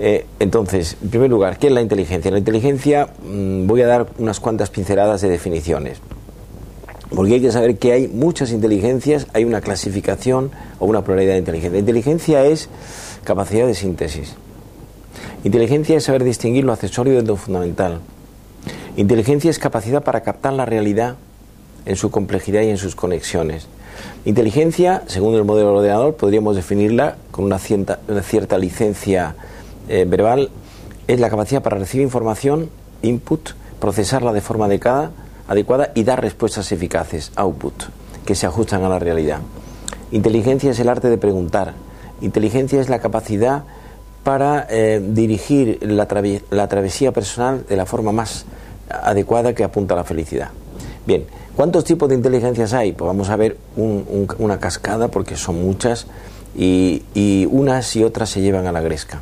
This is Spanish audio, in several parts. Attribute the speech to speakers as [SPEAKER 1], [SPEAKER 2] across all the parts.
[SPEAKER 1] Entonces, en primer lugar, ¿qué es la inteligencia? La inteligencia, voy a dar unas cuantas pinceladas de definiciones, porque hay que saber que hay muchas inteligencias, hay una clasificación o una pluralidad de inteligencia. La inteligencia es capacidad de síntesis. Inteligencia es saber distinguir lo accesorio de lo fundamental. Inteligencia es capacidad para captar la realidad en su complejidad y en sus conexiones. Inteligencia, según el modelo del ordenador, podríamos definirla con una cierta licencia verbal, es la capacidad para recibir información, input, procesarla de forma adecuada y dar respuestas eficaces, output, que se ajustan a la realidad. Inteligencia es el arte de preguntar. Inteligencia es la capacidad para dirigir la travesía personal de la forma más adecuada que apunta a la felicidad. Bien, ¿cuántos tipos de inteligencias hay? Pues vamos a ver una cascada, porque son muchas y unas y otras se llevan a la gresca.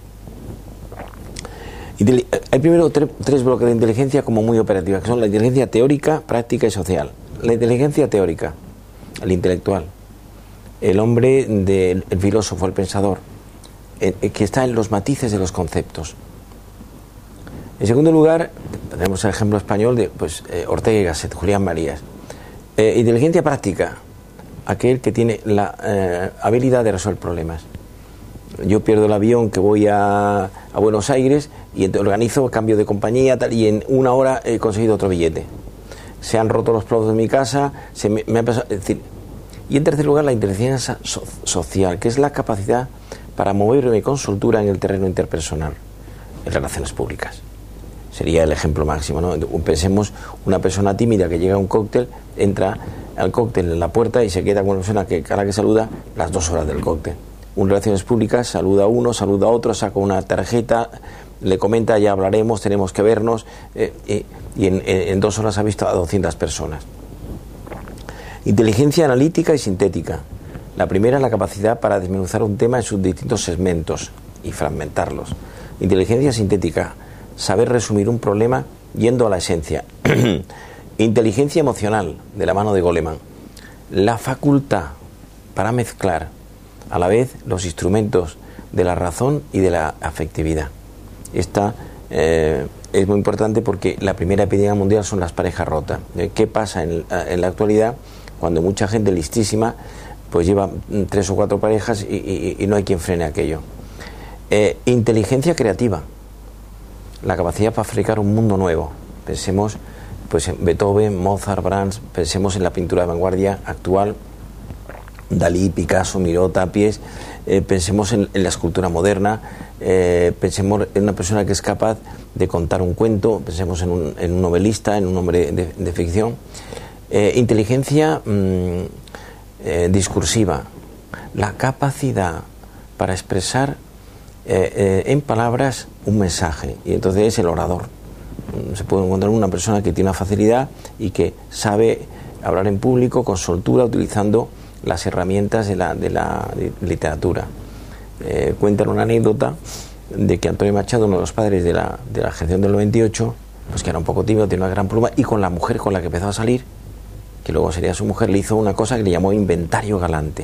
[SPEAKER 1] Hay primero tres bloques de inteligencia como muy operativas, que son la inteligencia teórica, práctica y social. La inteligencia teórica, el intelectual, el hombre, el filósofo, el pensador, que está en los matices de los conceptos. En segundo lugar, tenemos el ejemplo español de Ortega y Gasset, Julián Marías. Inteligencia práctica, aquel que tiene la habilidad de resolver problemas. Yo pierdo el avión que voy a Buenos Aires y organizo cambio de compañía y en una hora he conseguido otro billete. Se han roto los platos de mi casa, me ha pasado, es decir. Y en tercer lugar, la inteligencia social, que es la capacidad para moverme con soltura en el terreno interpersonal, en relaciones públicas. Sería el ejemplo máximo, ¿no? Pensemos una persona tímida que llega a un cóctel, entra al cóctel en la puerta y se queda con una persona a la que saluda las 2 horas del cóctel. Un relaciones públicas, saluda a uno, saluda a otro, saca una tarjeta, le comenta, ya hablaremos, tenemos que vernos, y en 2 horas ha visto a 200 personas. Inteligencia analítica y sintética. La primera es la capacidad para desmenuzar un tema en sus distintos segmentos y fragmentarlos. Inteligencia sintética, saber resumir un problema yendo a la esencia. Inteligencia emocional, de la mano de Goleman. La facultad para mezclar a la vez los instrumentos de la razón y de la afectividad. Esta es muy importante porque la primera epidemia mundial son las parejas rotas. ¿Qué pasa en la actualidad cuando mucha gente listísima pues lleva 3 o 4 parejas y no hay quien frene aquello? Inteligencia creativa, la capacidad para fabricar un mundo nuevo. Pensemos pues en Beethoven, Mozart, Brahms, pensemos en la pintura de vanguardia actual, Dalí, Picasso, Miró, Tapies, pensemos en la escultura moderna, pensemos en una persona que es capaz de contar un cuento, pensemos en un novelista, en un hombre de ficción. Inteligencia discursiva, la capacidad para expresar en palabras un mensaje, y entonces es el orador. Se puede encontrar una persona que tiene una facilidad y que sabe hablar en público con soltura, utilizando las herramientas de la literatura. Cuentan una anécdota de que Antonio Machado, uno de los padres de la generación del 98, pues que era un poco tímido, tiene una gran pluma, y con la mujer con la que empezó a salir, que luego sería su mujer, le hizo una cosa que le llamó inventario galante,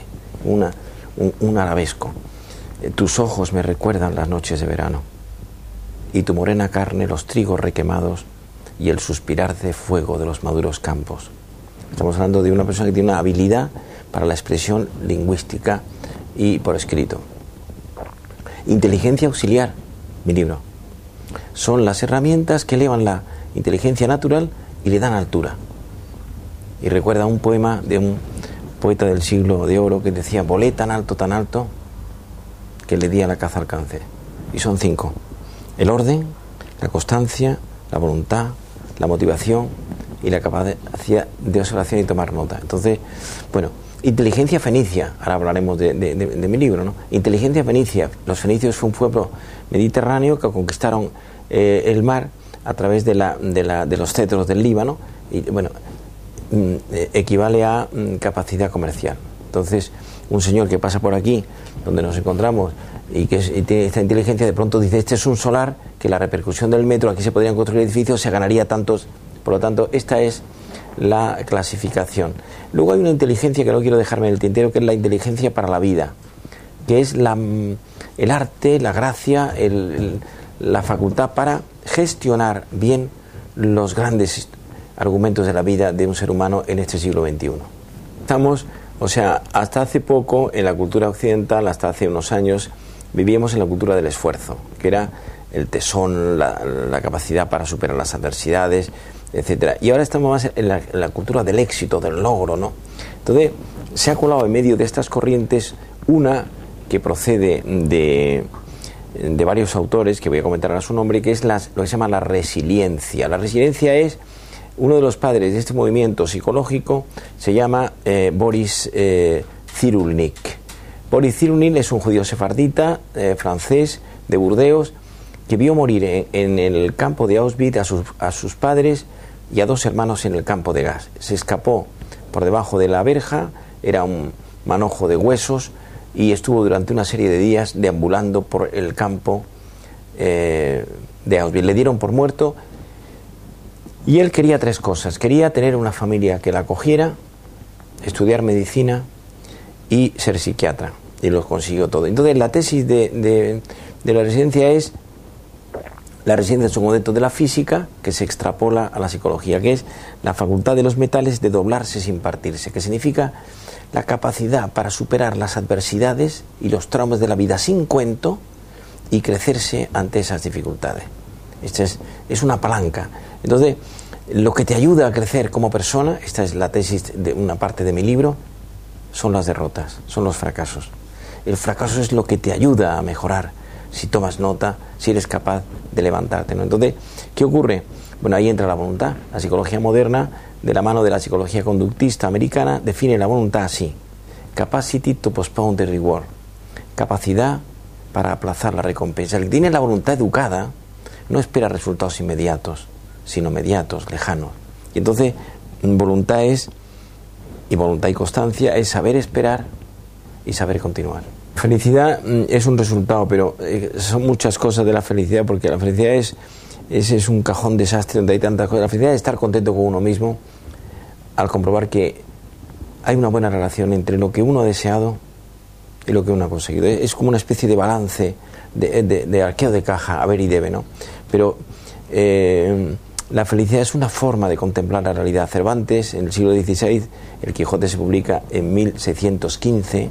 [SPEAKER 1] un arabesco. Tus ojos me recuerdan las noches de verano, y tu morena carne los trigos requemados y el suspirar de fuego de los maduros campos. Estamos hablando de una persona que tiene una habilidad para la expresión lingüística y por escrito. Inteligencia auxiliar, mi libro. Son las herramientas que elevan la inteligencia natural y le dan altura. Y recuerda un poema de un poeta del siglo de oro que decía: volé tan alto, que le di a la caza alcance. Y son 5. El orden, la constancia, la voluntad, la motivación y la capacidad de observación y tomar nota. Entonces, bueno, inteligencia fenicia, ahora hablaremos de mi libro, ¿no? Inteligencia fenicia. Los fenicios fue un pueblo mediterráneo que conquistaron el mar a través de los cedros del Líbano, y bueno, equivale a capacidad comercial. Entonces, un señor que pasa por aquí, donde nos encontramos, y tiene esta inteligencia, de pronto dice: este es un solar, que la repercusión del metro, aquí se podrían construir edificios, se ganaría tantos. Por lo tanto, esta es la clasificación. Luego hay una inteligencia que no quiero dejarme en el tintero, que es la inteligencia para la vida, que es la el arte, la gracia, la facultad para gestionar bien los grandes argumentos de la vida de un ser humano en este siglo XXI. Estamos, o sea, hasta hace poco en la cultura occidental, hasta hace unos años, vivíamos en la cultura del esfuerzo, que era el tesón, la capacidad para superar las adversidades, etcétera. Y ahora estamos más en la cultura del éxito, del logro, ¿no? Entonces, se ha colado en medio de estas corrientes una que procede de varios autores, que voy a comentar ahora su nombre, que es lo que se llama la resiliencia. La resiliencia es uno de los padres de este movimiento psicológico, se llama Boris Cyrulnik. Boris Cyrulnik es un judío sefardita, francés, de Burdeos, que vio morir en el campo de Auschwitz a sus padres y a 2 hermanos en el campo de gas. Se escapó por debajo de la verja, era un manojo de huesos, y estuvo durante una serie de días deambulando por el campo de Auschwitz. Le dieron por muerto y él quería 3 cosas. Quería tener una familia que la acogiera, estudiar medicina y ser psiquiatra, y lo consiguió todo. Entonces la tesis de la resiliencia es: la resiliencia es un concepto de la física que se extrapola a la psicología, que es la facultad de los metales de doblarse sin partirse, que significa la capacidad para superar las adversidades y los traumas de la vida sin cuento y crecerse ante esas dificultades. Esta es una palanca. Entonces, lo que te ayuda a crecer como persona, esta es la tesis de una parte de mi libro, son las derrotas, son los fracasos. El fracaso es lo que te ayuda a mejorar, si tomas nota, si eres capaz de levantarte, ¿no? Entonces, ¿qué ocurre? Bueno, ahí entra la voluntad. La psicología moderna, de la mano de la psicología conductista americana, define la voluntad así: capacity to postpone the reward, capacidad para aplazar la recompensa. El que tiene la voluntad educada no espera resultados inmediatos, sino mediatos, lejanos. Y entonces, voluntad y constancia es saber esperar y saber continuar. Felicidad es un resultado, pero son muchas cosas de la felicidad, porque la felicidad es un cajón desastre donde hay tantas cosas. La felicidad es estar contento con uno mismo al comprobar que hay una buena relación entre lo que uno ha deseado y lo que uno ha conseguido. Es como una especie de balance, de arqueo de caja, haber y debe, ¿no? Pero la felicidad es una forma de contemplar la realidad. Cervantes, en el siglo XVI, el Quijote se publica en 1615.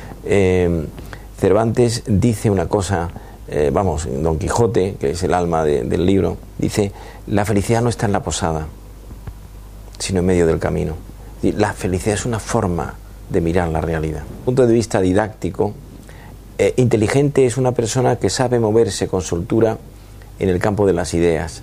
[SPEAKER 1] Cervantes dice una cosa, Don Quijote, que es el alma del libro, dice: la felicidad no está en la posada, sino en medio del camino. La felicidad es una forma de mirar la realidad. Desde el punto de vista didáctico, inteligente es una persona que sabe moverse con soltura en el campo de las ideas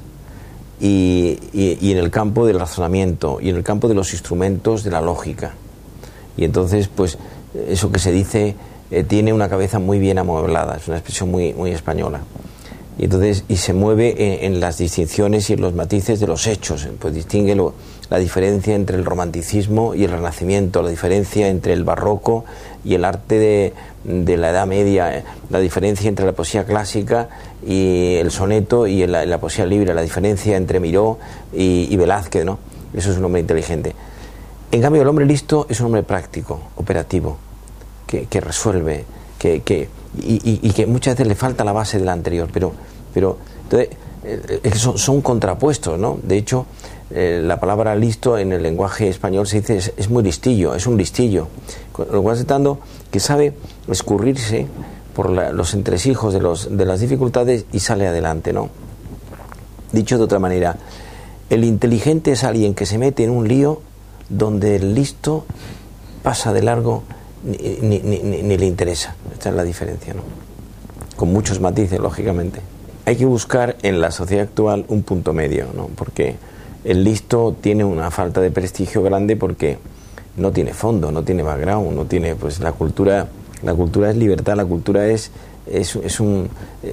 [SPEAKER 1] y en el campo del razonamiento y en el campo de los instrumentos de la lógica. Y entonces, pues, eso que se dice, tiene una cabeza muy bien amueblada, es una expresión muy, muy española. Y entonces, y se mueve en las distinciones y en los matices de los hechos, pues distingue la diferencia entre el romanticismo y el renacimiento, la diferencia entre el barroco y el arte de la Edad Media, la diferencia entre la poesía clásica y el soneto y la poesía libre, la diferencia entre Miró y Velázquez, ¿no? Eso es un hombre inteligente. En cambio, el hombre listo es un hombre práctico, operativo, que resuelve, y que muchas veces le falta la base de la anterior, pero entonces, son contrapuestos, ¿no? De hecho, la palabra listo en el lenguaje español se dice es muy listillo, es un listillo, lo cual está dando que sabe escurrirse por los entresijos de las dificultades y sale adelante, ¿no? Dicho de otra manera, el inteligente es alguien que se mete en un lío donde el listo pasa de largo, ni le interesa. Esta es la diferencia, ¿no? Con muchos matices, lógicamente. Hay que buscar en la sociedad actual un punto medio, ¿no? Porque el listo tiene una falta de prestigio grande porque no tiene fondo, no tiene background, no tiene, pues, la cultura es libertad, la cultura es un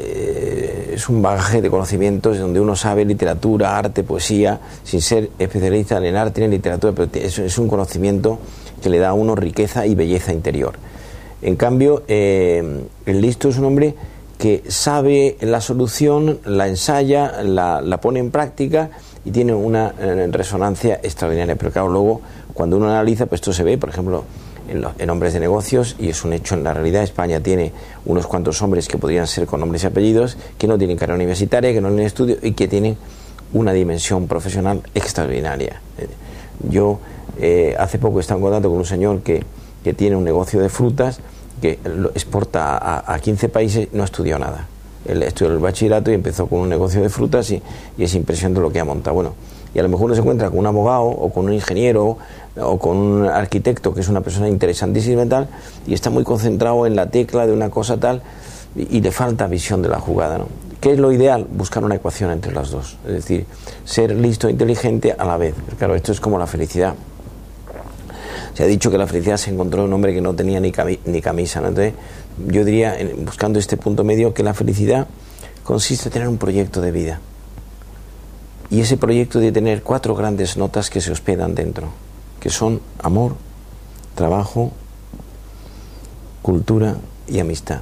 [SPEAKER 1] bagaje de conocimientos donde uno sabe literatura, arte, poesía, sin ser especialista en arte ni en literatura, pero es un conocimiento que le da a uno riqueza y belleza interior. En cambio, el listo es un hombre que sabe la solución, la ensaya, la pone en práctica y tiene una resonancia extraordinaria. Pero claro, luego, cuando uno analiza, pues esto se ve, por ejemplo, en hombres de negocios, y es un hecho en la realidad. España tiene unos cuantos hombres que podrían ser con nombres y apellidos, que no tienen carrera universitaria, que no tienen estudio y que tienen una dimensión profesional extraordinaria. Yo hace poco he estado en contacto con un señor que tiene un negocio de frutas, que lo exporta a 15 países, no estudió nada. Él estudió el bachillerato y empezó con un negocio de frutas y es impresionante lo que ha montado. Bueno, y a lo mejor uno se encuentra con un abogado o con un ingeniero o con un arquitecto que es una persona interesantísima y tal, y está muy concentrado en la tecla de una cosa tal y le falta visión de la jugada, ¿no? ¿Qué es lo ideal? Buscar una ecuación entre las dos, es decir, ser listo e inteligente a la vez. Pero claro, esto es como la felicidad. Se ha dicho que la felicidad se encontró en un hombre que no tenía ni camisa, ¿no? Entonces, yo diría, buscando este punto medio, que la felicidad consiste en tener un proyecto de vida. Y ese proyecto de tener 4 grandes notas que se hospedan dentro, que son amor, trabajo, cultura y amistad.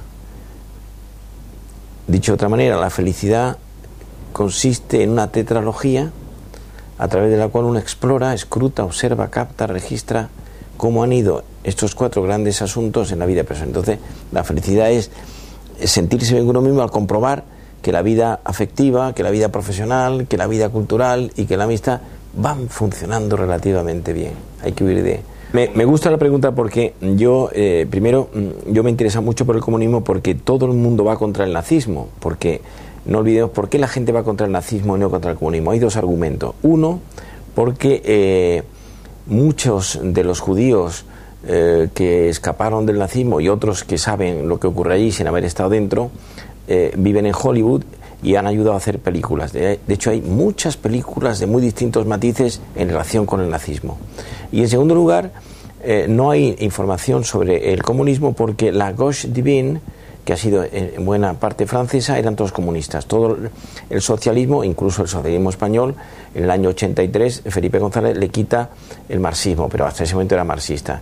[SPEAKER 1] Dicho de otra manera, la felicidad consiste en una tetralogía a través de la cual uno explora, escruta, observa, capta, registra cómo han ido estos 4 grandes asuntos en la vida personal. Entonces, la felicidad es sentirse bien con uno mismo al comprobar que la vida afectiva, que la vida profesional, que la vida cultural y que la amistad van funcionando relativamente bien. Hay que huir de... Me gusta la pregunta porque yo, primero, yo me interesa mucho por el comunismo porque todo el mundo va contra el nazismo, porque no olvidemos por qué la gente va contra el nazismo y no contra el comunismo. Hay 2 argumentos. Uno, porque muchos de los judíos que escaparon del nazismo y otros que saben lo que ocurre allí sin haber estado dentro, viven en Hollywood y han ayudado a hacer películas. De hecho, hay muchas películas de muy distintos matices en relación con el nazismo. Y en segundo lugar, no hay información sobre el comunismo porque la gauche divine, que ha sido en buena parte francesa, eran todos comunistas. Todo el socialismo, incluso el socialismo español, en el año 83, Felipe González le quita el marxismo, pero hasta ese momento era marxista.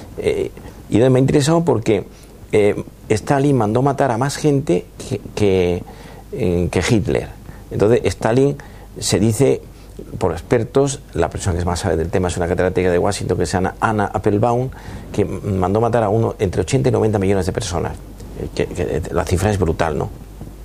[SPEAKER 1] Y me ha interesado porque Stalin mandó matar a más gente que Hitler. Entonces Stalin, se dice por expertos, la persona que más sabe del tema es una catedrática de Washington que se llama Anna Applebaum, que mandó matar a entre 80 y 90 millones de personas. La cifra es brutal, ¿no?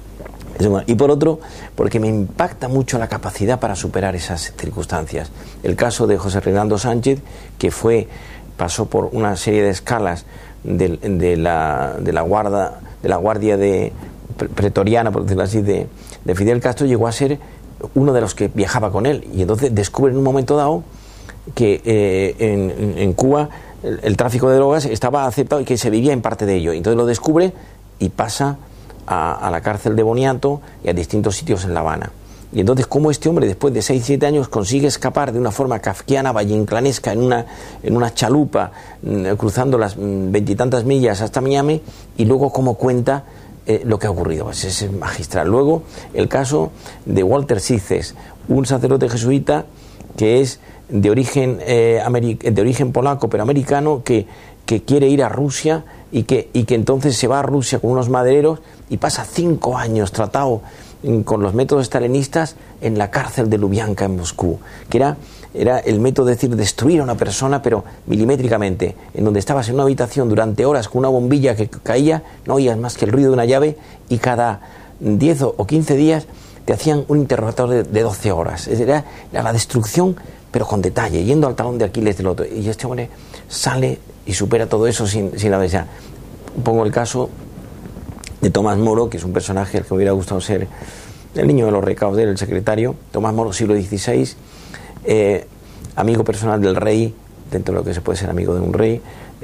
[SPEAKER 1] Y por otro, porque me impacta mucho la capacidad para superar esas circunstancias. El caso de José Reinaldo Sánchez, que pasó por una serie de escalas de la guardia pretoriana, por decirlo así, de Fidel Castro, llegó a ser uno de los que viajaba con él, y entonces descubre en un momento dado que en Cuba el tráfico de drogas estaba aceptado y que se vivía en parte de ello. Entonces lo descubre y pasa a la cárcel de Boniato y a distintos sitios en La Habana. Y entonces, cómo este hombre, después de 6-7 años, consigue escapar de una forma kafkiana, valleinclanesca, en una chalupa, cruzando las 20 y tantas millas hasta Miami, y luego cómo cuenta lo que ha ocurrido. Pues es magistral. Luego, el caso de Walter Sitges, un sacerdote jesuita que es de origen polaco pero americano, que quiere ir a Rusia y que entonces se va a Rusia con unos madereros y pasa 5 años tratado con los métodos stalinistas en la cárcel de Lubyanka en Moscú, que era el método de decir destruir a una persona pero milimétricamente, en donde estabas en una habitación durante horas con una bombilla que caía, no oías más que el ruido de una llave, y cada 10 o 15 días te hacían un interrogatorio de 12 horas. Era la destrucción, pero con detalle, yendo al talón de Aquiles del otro. Y este hombre sale y supera todo eso sin la besar. Pongo el caso de Tomás Moro, que es un personaje al que me hubiera gustado ser el niño de los recados del secretario. Tomás Moro, siglo XVI, amigo personal del rey, dentro de lo que se puede ser amigo de un rey,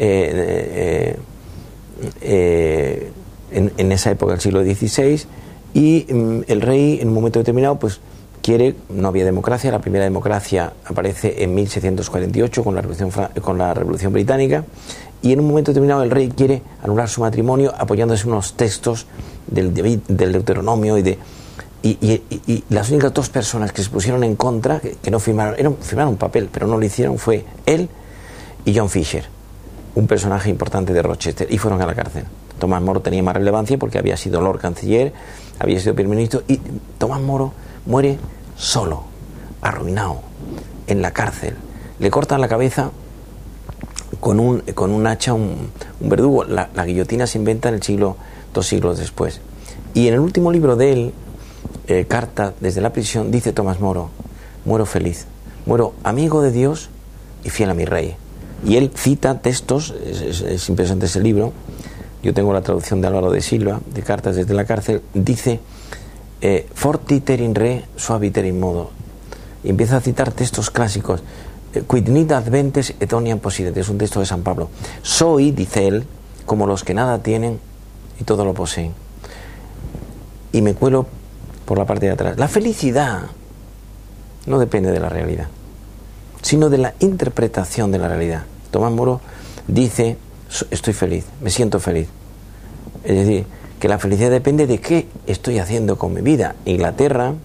[SPEAKER 1] en esa época del siglo XVI, y el rey en un momento determinado pues no había democracia. La primera democracia aparece en 1648 con la Revolución Británica, y en un momento determinado el rey quiere anular su matrimonio apoyándose en unos textos del Deuteronomio y las únicas 2 personas que se pusieron en contra, que no firmaron un papel, pero no lo hicieron, fue él y John Fisher, un personaje importante de Rochester, y fueron a la cárcel. Tomás Moro tenía más relevancia porque había sido Lord Canciller, había sido primer ministro, y Tomás Moro muere solo, arruinado, en la cárcel. Le cortan la cabeza con un hacha un verdugo. La guillotina se inventa en el siglo, 2 siglos después. Y en el último libro de él, Carta desde la prisión, dice Tomás Moro: muero feliz, muero amigo de Dios y fiel a mi rey. Y él cita textos, es impresionante ese libro. Yo tengo la traducción de Álvaro de Silva, de Cartas desde la cárcel. Dice: fortiter in re, suaviter in modo. Y empieza a citar textos clásicos. Quid nid adventes et omnium possident, es un texto de San Pablo. Soy, dice él, como los que nada tienen y todo lo poseen. Y me cuelo por la parte de atrás. La felicidad no depende de la realidad, sino de la interpretación de la realidad. Tomás Moro dice: estoy feliz, me siento feliz. Es decir, que la felicidad depende de qué estoy haciendo con mi vida. Inglaterra,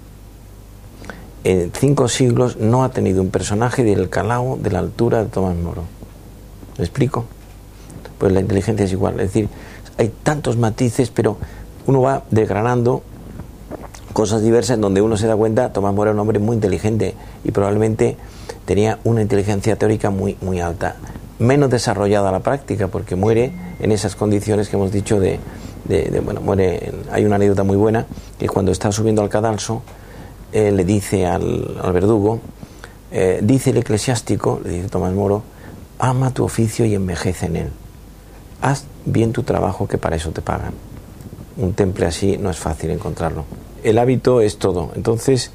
[SPEAKER 1] en 5 siglos, no ha tenido un personaje del calao, de la altura de Tomás Moro. ¿Me explico? Pues la inteligencia es igual. Es decir, hay tantos matices, pero uno va desgranando cosas diversas en donde uno se da cuenta. Tomás Moro era un hombre muy inteligente y probablemente tenía una inteligencia teórica muy, muy alta, menos desarrollada a la práctica, porque muere en esas condiciones que hemos dicho muere. Hay una anécdota muy buena, que cuando está subiendo al cadalso, le dice al verdugo, dice el eclesiástico, le dice Tomás Moro: ama tu oficio y envejece en él, haz bien tu trabajo, que para eso te pagan. Un temple así no es fácil encontrarlo. El hábito es todo. Entonces,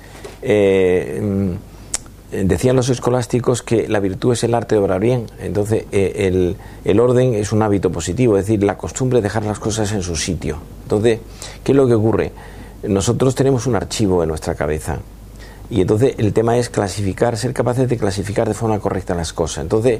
[SPEAKER 1] decían los escolásticos que la virtud es el arte de obrar bien. Entonces, el orden es un hábito positivo, es decir, la costumbre de dejar las cosas en su sitio. Entonces, ¿qué es lo que ocurre? Nosotros tenemos un archivo en nuestra cabeza, y entonces el tema es clasificar, ser capaces de clasificar de forma correcta las cosas. Entonces,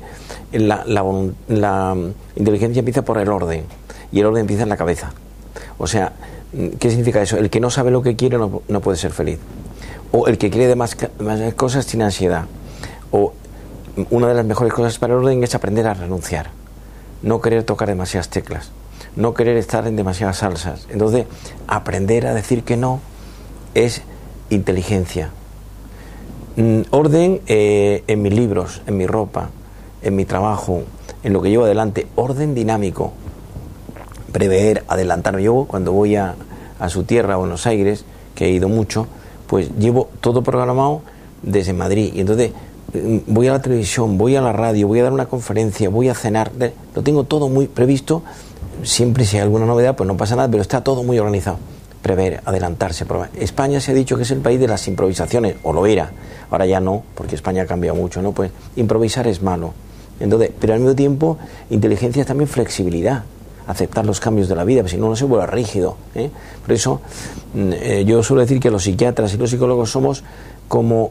[SPEAKER 1] la inteligencia empieza por el orden, y el orden empieza en la cabeza. O sea, ¿qué significa eso? El que no sabe lo que quiere no puede ser feliz. O el que quiere demás cosas tiene ansiedad. O una de las mejores cosas para el orden es aprender a renunciar. No querer tocar demasiadas teclas. No querer estar en demasiadas salsas. Entonces, aprender a decir que no es inteligencia. Orden en mis libros, en mi ropa, en mi trabajo, en lo que llevo adelante. Orden dinámico. Prever, adelantarme. Yo cuando voy a su tierra, a Buenos Aires, que he ido mucho, pues llevo todo programado desde Madrid. Y entonces voy a la televisión, voy a la radio, voy a dar una conferencia, voy a cenar. Lo tengo todo muy previsto. Siempre si hay alguna novedad, pues no pasa nada, pero está todo muy organizado. Prever, adelantarse, probar. España se ha dicho que es el país de las improvisaciones, o lo era. Ahora ya no, porque España ha cambiado mucho, ¿no? Pues improvisar es malo. Entonces, pero al mismo tiempo, inteligencia es también flexibilidad. Aceptar los cambios de la vida, si no, no se vuelve rígido, ¿eh? Por eso yo suelo decir que los psiquiatras y los psicólogos somos como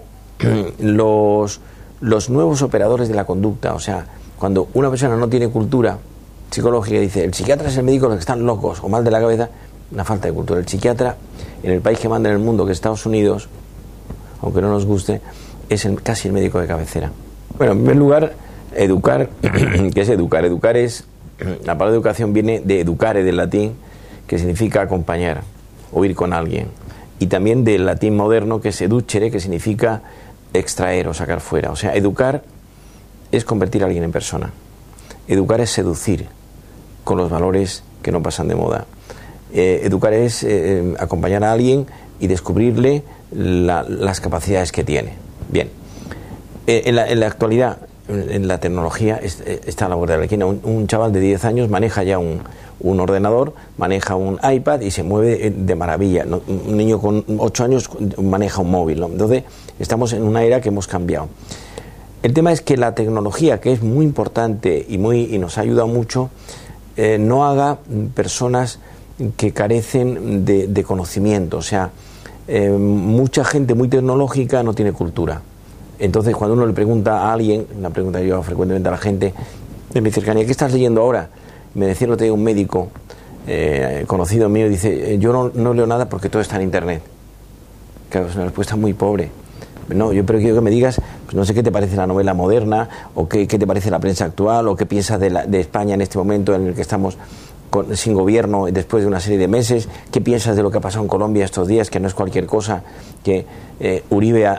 [SPEAKER 1] los nuevos operadores de la conducta. O sea, cuando una persona no tiene cultura psicológica, dice: el psiquiatra es el médico de los que están locos o mal de la cabeza. Una falta de cultura. El psiquiatra, en el país que manda en el mundo, que es Estados Unidos, aunque no nos guste, es casi el médico de cabecera. Bueno, en primer lugar, educar. ¿Qué es educar? Educar es... La palabra educación viene de educare, del latín, que significa acompañar o ir con alguien, y también del latín moderno, que es educere, que significa extraer o sacar fuera. O sea, educar es convertir a alguien en persona. Educar es seducir con los valores que no pasan de moda. Educar es acompañar a alguien y descubrirle las capacidades que tiene. Bien, en la actualidad, en la tecnología está a la vuelta de la esquina. Un chaval de 10 años maneja ya un ordenador, maneja un iPad y se mueve de maravilla. Un niño con 8 años maneja un móvil, ¿no? Entonces, estamos en una era que hemos cambiado. El tema es que la tecnología, que es muy importante y nos ha ayudado mucho, no haga personas que carecen de conocimiento. O sea, mucha gente muy tecnológica no tiene cultura. Entonces, cuando uno le pregunta a alguien, una pregunta que yo hago frecuentemente a la gente de mi cercanía: ¿qué estás leyendo ahora? Me decía el otro día un médico conocido mío, dice: yo no leo nada porque todo está en internet. Claro, es una respuesta muy pobre. No, yo prefiero que me digas, pues no sé qué te parece la novela moderna, o qué te parece la prensa actual, o qué piensas de España en este momento en el que estamos sin gobierno después de una serie de meses. ¿Qué piensas de lo que ha pasado en Colombia estos días, que no es cualquier cosa, que Uribe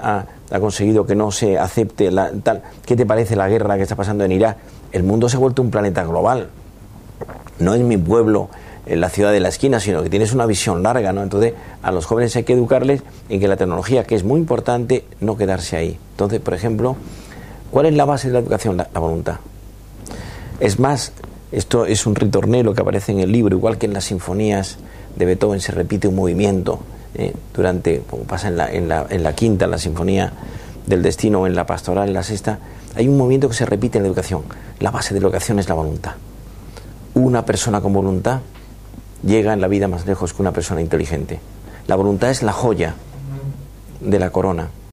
[SPEAKER 1] ha conseguido que no se acepte tal. ¿Qué te parece la guerra que está pasando en Irak? El mundo se ha vuelto un planeta global. No es mi pueblo en la ciudad de la esquina, sino que tienes una visión larga, ¿no? Entonces, a los jóvenes hay que educarles en que la tecnología, que es muy importante, no quedarse ahí. Entonces, por ejemplo, ¿cuál es la base de la educación? La voluntad. Es más, esto es un ritornelo que aparece en el libro, igual que en las sinfonías de Beethoven se repite un movimiento durante, como pasa en la quinta, en la sinfonía del destino, en la pastoral, en la sexta, hay un movimiento que se repite en la educación. La base de la educación es la voluntad. Una persona con voluntad llega en la vida más lejos que una persona inteligente. La voluntad es la joya de la corona.